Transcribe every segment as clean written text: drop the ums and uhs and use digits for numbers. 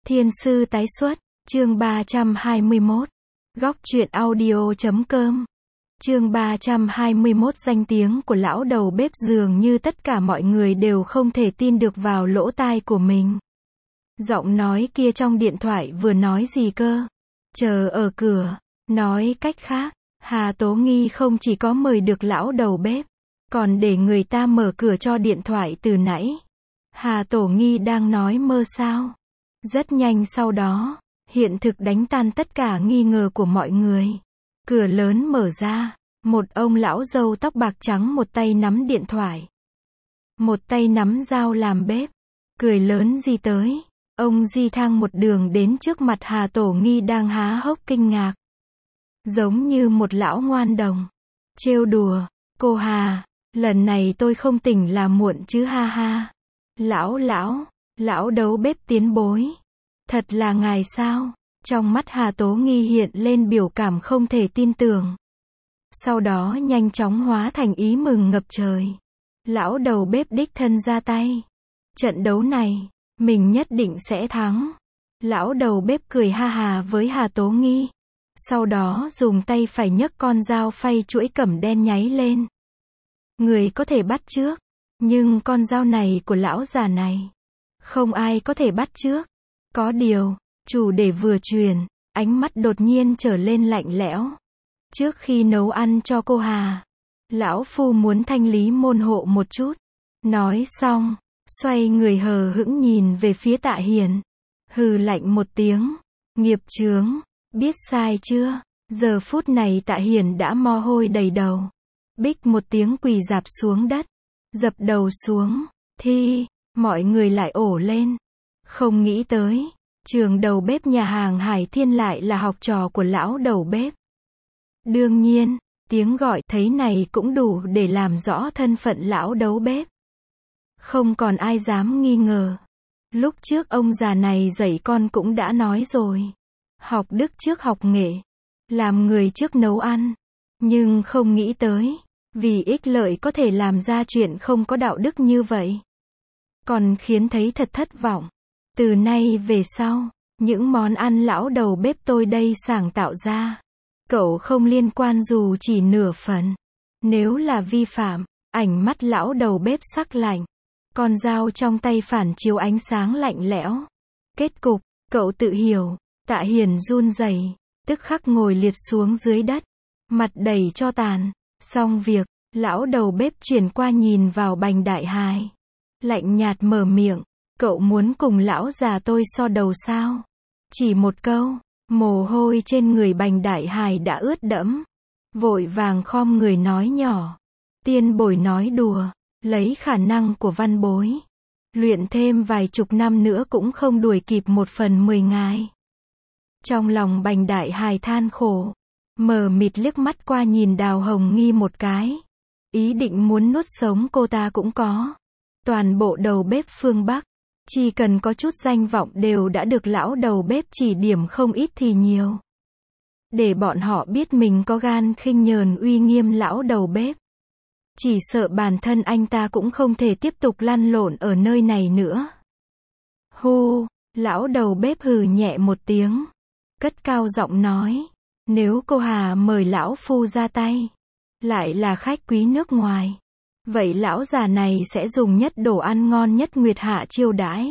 Thiên sư tái xuất, chương 321. Góc truyện audio.com. Chương 321. Danh tiếng của lão đầu bếp dường như tất cả mọi người đều không thể tin được vào lỗ tai của mình. Giọng nói kia trong điện thoại vừa nói gì cơ? Chờ ở cửa. Nói cách khác, Hà Tố Nghi không chỉ có mời được lão đầu bếp, còn để người ta mở cửa cho điện thoại từ nãy. Hà Tổ Nghi đang nói mơ sao? Rất nhanh sau đó, hiện thực đánh tan tất cả nghi ngờ của mọi người. Cửa lớn mở ra, một ông lão râu tóc bạc trắng một tay nắm điện thoại, một tay nắm dao làm bếp, cười lớn di tới. Ông di thang một đường đến trước mặt Hà Tổ Nghi đang há hốc kinh ngạc. Giống như một lão ngoan đồng. Trêu đùa, cô Hà, lần này tôi không tỉnh là muộn chứ ha ha. Lão đấu bếp tiến bối. Thật là ngài sao? Trong mắt Hà Tố Nghi hiện lên biểu cảm không thể tin tưởng. Sau đó nhanh chóng hóa thành ý mừng ngập trời. Lão đầu bếp đích thân ra tay. Trận đấu này, mình nhất định sẽ thắng. Lão đầu bếp cười ha hà với Hà Tố Nghi. Sau đó dùng tay phải nhấc con dao phay chuỗi cẩm đen nháy lên. Người có thể bắt trước, nhưng con dao này của lão già này, không ai có thể bắt trước. Có điều, chủ đề vừa truyền, ánh mắt đột nhiên trở lên lạnh lẽo. Trước khi nấu ăn cho cô Hà, lão phu muốn thanh lý môn hộ một chút. Nói xong, xoay người hờ hững nhìn về phía Tạ Hiền. Hừ lạnh một tiếng. Nghiệp chướng, biết sai chưa? Giờ phút này Tạ Hiền đã mồ hôi đầy đầu. Bích một tiếng quỳ rạp xuống đất, dập đầu xuống. Mọi người lại ổ lên. Không nghĩ tới, trường đầu bếp nhà hàng Hải Thiên lại là học trò của lão đầu bếp. Đương nhiên, tiếng gọi thấy này cũng đủ để làm rõ thân phận lão đấu bếp. Không còn ai dám nghi ngờ. Lúc trước ông già này dạy con cũng đã nói rồi. Học đức trước học nghệ. Làm người trước nấu ăn. Nhưng không nghĩ tới, vì ích lợi có thể làm ra chuyện không có đạo đức như vậy. Còn khiến thấy thật thất vọng. Từ nay về sau, những món ăn lão đầu bếp tôi đây sáng tạo ra, cậu không liên quan dù chỉ nửa phần. Nếu là vi phạm, ánh mắt lão đầu bếp sắc lạnh. Con dao trong tay phản chiếu ánh sáng lạnh lẽo. Kết cục, cậu tự hiểu. Tạ Hiền run rẩy, tức khắc ngồi liệt xuống dưới đất, mặt đầy tro tàn. Xong việc, lão đầu bếp chuyển qua nhìn vào Bành Đại Hải. Lạnh nhạt mở miệng, cậu muốn cùng lão già tôi so đầu sao? Chỉ một câu, mồ hôi trên người Bành Đại Hải đã ướt đẫm. Vội vàng khom người nói nhỏ. Tiên bối nói đùa, lấy khả năng của văn bối, luyện thêm vài chục năm nữa cũng không đuổi kịp 1/10 ngài. Trong lòng Bành Đại Hải than khổ, mờ mịt liếc mắt qua nhìn Đào Hồng Nghi một cái. Ý định muốn nuốt sống cô ta cũng có. Toàn bộ đầu bếp phương Bắc, chỉ cần có chút danh vọng đều đã được lão đầu bếp chỉ điểm không ít thì nhiều. Để bọn họ biết mình có gan khinh nhờn uy nghiêm lão đầu bếp. Chỉ sợ bản thân anh ta cũng không thể tiếp tục lăn lộn ở nơi này nữa. Hu, lão đầu bếp hừ nhẹ một tiếng. Cất cao giọng nói. Nếu cô Hà mời lão phu ra tay, lại là khách quý nước ngoài, vậy lão già này sẽ dùng nhất đồ ăn ngon nhất Nguyệt Hạ chiêu đãi.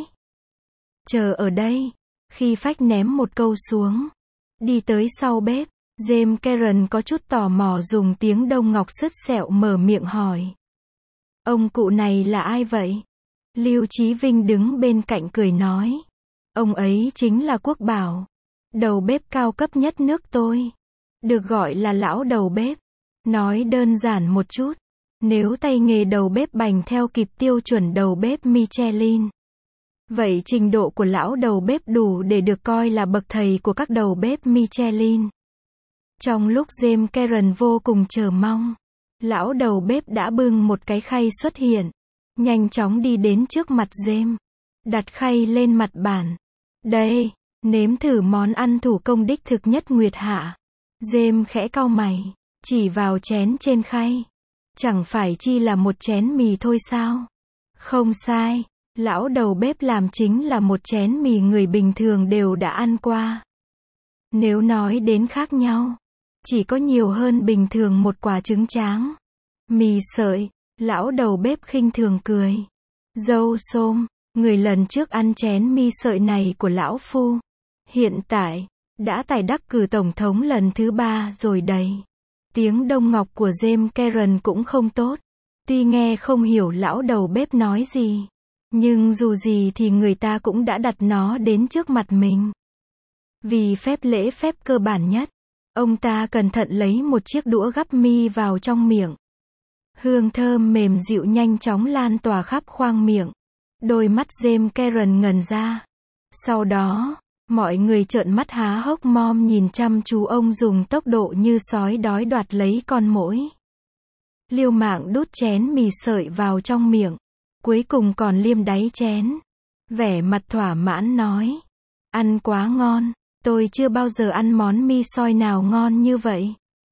Chờ ở đây. Khi phách ném một câu xuống, đi tới sau bếp, James Karen có chút tò mò dùng tiếng Đông Ngọc sứt sẹo mở miệng hỏi. Ông cụ này là ai vậy? Lưu Chí Vinh đứng bên cạnh cười nói. Ông ấy chính là Quốc Bảo, đầu bếp cao cấp nhất nước tôi. Được gọi là lão đầu bếp. Nói đơn giản một chút, nếu tay nghề đầu bếp Bành theo kịp tiêu chuẩn đầu bếp Michelin, vậy trình độ của lão đầu bếp đủ để được coi là bậc thầy của các đầu bếp Michelin. Trong lúc James Karen vô cùng chờ mong, lão đầu bếp đã bưng một cái khay xuất hiện, nhanh chóng đi đến trước mặt James, đặt khay lên mặt bàn. Đây, nếm thử món ăn thủ công đích thực nhất Nguyệt Hạ. James khẽ cau mày, chỉ vào chén trên khay. Chẳng phải chi là một chén mì thôi sao? Không sai, Lão đầu bếp làm chính là một chén mì người bình thường đều đã ăn qua. Nếu nói đến khác nhau, chỉ có nhiều hơn bình thường một quả trứng tráng. Mì sợi, lão đầu bếp khinh thường cười. Dâu xôm, người lần trước ăn chén mì sợi này của lão phu. Hiện tại, đã tài đắc cử tổng thống lần thứ 3 rồi đấy. Tiếng Đông Ngọc của James Karen cũng không tốt. Tuy nghe không hiểu lão đầu bếp nói gì, nhưng dù gì thì người ta cũng đã đặt nó đến trước mặt mình. Vì phép lễ phép cơ bản nhất, ông ta cẩn thận lấy một chiếc đũa gắp mi vào trong miệng. Hương thơm mềm dịu nhanh chóng lan tỏa khắp khoang miệng. Đôi mắt James Karen ngần ra. Sau đó, mọi người trợn mắt há hốc mồm nhìn chăm chú ông dùng tốc độ như sói đói đoạt lấy con muỗi. Liều mạng đút chén mì sợi vào trong miệng. Cuối cùng còn liêm đáy chén. Vẻ mặt thỏa mãn nói. Ăn quá ngon, tôi chưa bao giờ ăn món mì sợi nào ngon như vậy.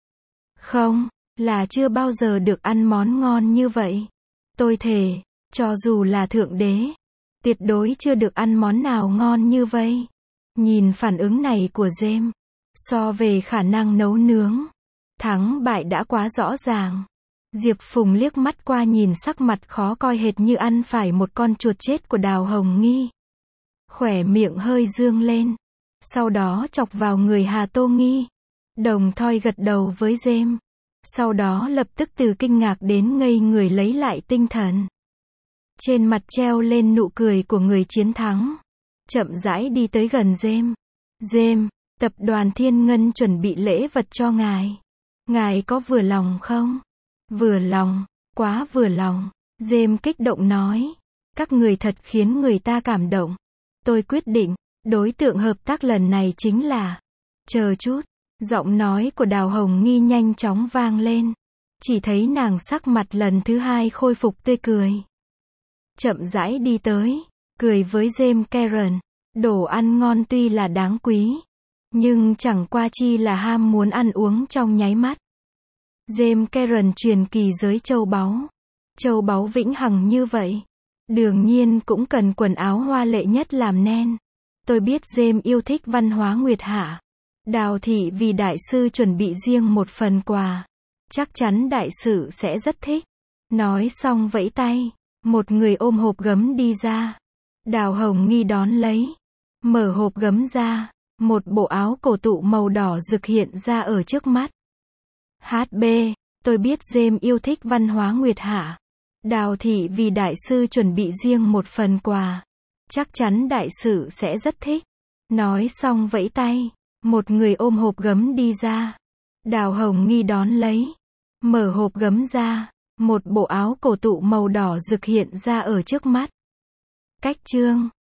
Không, là chưa bao giờ được ăn món ngon như vậy. Tôi thề, cho dù là thượng đế, tuyệt đối chưa được ăn món nào ngon như vậy. Nhìn phản ứng này của James, so về khả năng nấu nướng, thắng bại đã quá rõ ràng. Diệp Phùng liếc mắt qua nhìn sắc mặt khó coi hệt như ăn phải một con chuột chết của Đào Hồng Nghi. Khóe miệng hơi dương lên. Sau đó chọc vào người Hà Tô Nghi. Đồng thoi gật đầu với James. Sau đó lập tức từ kinh ngạc đến ngây người lấy lại tinh thần. Trên mặt treo lên nụ cười của người chiến thắng. Chậm rãi đi tới gần James. James, tập đoàn Thiên Ngân chuẩn bị lễ vật cho ngài. Ngài có vừa lòng không? Vừa lòng, quá vừa lòng. James kích động nói. Các người thật khiến người ta cảm động. Tôi quyết định, đối tượng hợp tác lần này chính là... Chờ chút, giọng nói của Đào Hồng Nghi nhanh chóng vang lên. Chỉ thấy nàng sắc mặt lần thứ 2 khôi phục tươi cười. Chậm rãi đi tới, cười với James Karen. Đồ ăn ngon tuy là đáng quý, nhưng chẳng qua chi là ham muốn ăn uống trong nháy mắt. James Karen truyền kỳ giới châu báu. Châu báu vĩnh hằng như vậy. Đương nhiên cũng cần quần áo hoa lệ nhất làm nên. Tôi biết James yêu thích văn hóa Nguyệt Hạ. Đào thị vì đại sư chuẩn bị riêng một phần quà. Chắc chắn đại sư sẽ rất thích. Nói xong vẫy tay. Một người ôm hộp gấm đi ra. Đào Hồng Nghi đón lấy. Mở hộp gấm ra. Một bộ áo cổ tụ màu đỏ rực hiện ra ở trước mắt. HB, tôi biết James yêu thích văn hóa Nguyệt Hạ. Đào thị vì đại sư chuẩn bị riêng một phần quà. Chắc chắn đại sư sẽ rất thích. Nói xong vẫy tay. Một người ôm hộp gấm đi ra. Đào Hồng Nghi đón lấy. Mở hộp gấm ra. Một bộ áo cổ tụ màu đỏ rực hiện ra ở trước mắt. Cách chương